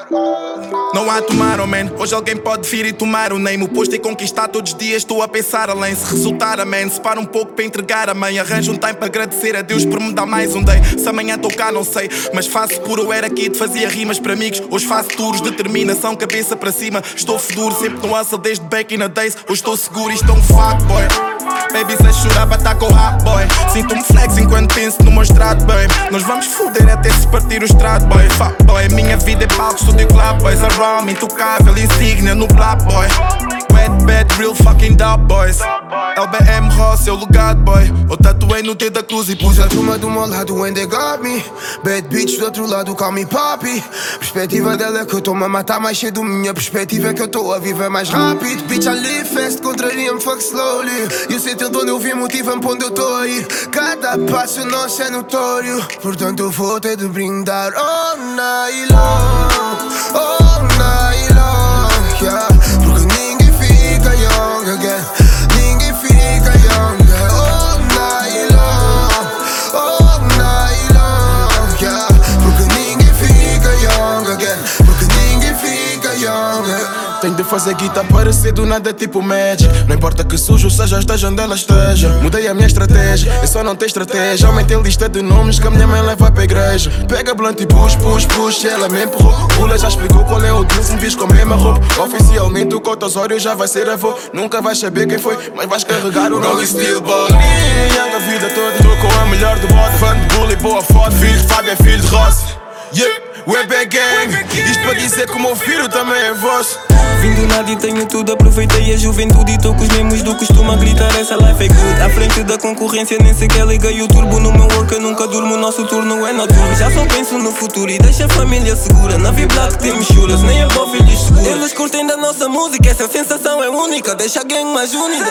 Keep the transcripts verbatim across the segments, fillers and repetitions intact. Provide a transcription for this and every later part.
Não há tomar, oh man. Hoje alguém pode vir e tomar o name. O posto é conquistar todos os dias, estou a pensar além. Se resultar, amém, se para um pouco para entregar a mãe. Arranjo um time para agradecer a Deus por me dar mais um day. Se amanhã estou cá, não sei, mas faço por eu era kid, fazia rimas para amigos. Hoje faço tours, determinação, cabeça para cima. Estou feduro, sempre no hustle desde back in the days. Hoje estou seguro, isto é um fuck, boy. Baby, se chorar para tá com o rap, boy. Sinto-me flex enquanto penso no meu extrato, baby. Nós vamos foder até se partir o extrato, boy. Fuck, boy, minha vida é palco, estúdio club, boys. Aroma, intocável, insígnia no black, boy. Wet, bad, real fucking dope, boys. L B M Ross, é o legado, boy. Eu tatuei no dedo da cruz e pus a turma do meu lado when they got me. Bad bitch do outro lado, call me papi. Perspectiva dela é que eu tô-me a matar mais cedo. Minha perspectiva é que eu tô a viver mais rápido. Bitch, I live fast, contraria-me, fuck slowly. E o sentido de onde eu vim motiva-me pra onde eu tô a ir. Cada passo nosso é notório, portanto eu vou ter de brindar all night long, all night long, yeah. Porque ninguém fica young again. Ninguém fica young again. All night long, all night long, yeah. Porque ninguém fica young again. Porque ninguém fica young again. Tenho de fazer guita parecer do nada tipo Magic. Não importa que sujo seja, esteja onde ela esteja. Mudei a minha estratégia, eu só não tenho estratégia. Aumentei a lista de nomes que a minha mãe leva pra igreja. Pega blunt e push, push, push, ela me empurrou. Pula já explicou qual é o deal, se me vis com a mesma roupa. Oficialmente o Cota Osório já vai ser avô. Nunca vais saber quem foi, mas vais carregar o nome Steel Ball. Young a vida toda, tô com a melhor do bode. Fã de bully, boa foto, filho de Fábio é filho de Rossi. Yeah, we're back gang. Isto para dizer que o meu filho também é vosso. Vim do nada e tenho tudo, aproveitei a juventude e tô com os mesmos do costuma gritar, essa life é good. À frente da concorrência nem sequer liguei o turbo. No meu work eu nunca durmo, nosso turno é noturno. Já só penso no futuro e deixa a família segura. Na vibra que temos churas, nem a avó filhos segura. Eles curtem da nossa música, essa sensação é única. Deixa a gang mais unida.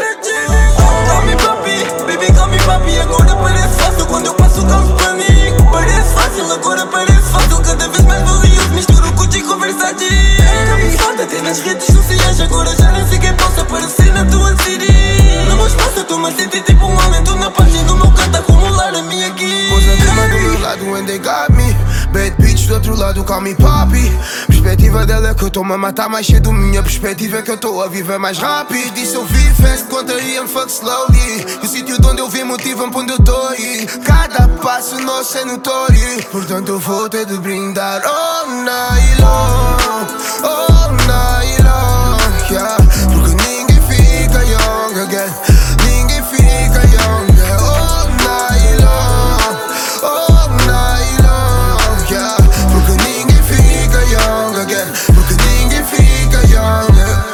Call me papi, baby call me papi. Agora parece fácil quando eu passo o carro para mim. Parece fácil, agora parece fácil. Cada vez mais valioso, misturo Gucci com Versace. Caminhada até nas redes sociais, agora já nem sei quem possa aparecer na tua city. No meu espaço eu tô-me a sentir tipo um aumento na página do meu canto, acumular a minha aqui. Pôs a turma do meu lado when they got me. Bad bitch do outro lado, call me papi. Perspectiva dela é que eu tô-me a matar mais cedo. Minha perspectiva é que eu tô a viver mais rápido. E se eu vivo fast, contraria-me, fuck slowly. E o sítio de onde eu vim motiva-me pra onde eu tô a ir. Cada passo nosso é notório, portanto eu vou ter de brindar all night long, all night long, yeah. Porque ninguém fica young again. Ninguém fica young again. All night long, all night long, yeah. Porque ninguém fica young again. Porque ninguém fica young again.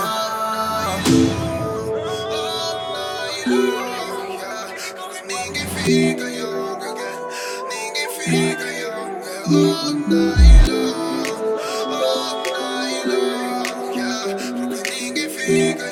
Porque ninguém fica young again. Ninguém fica young again. All night long, all night long, yeah. Porque ninguém fica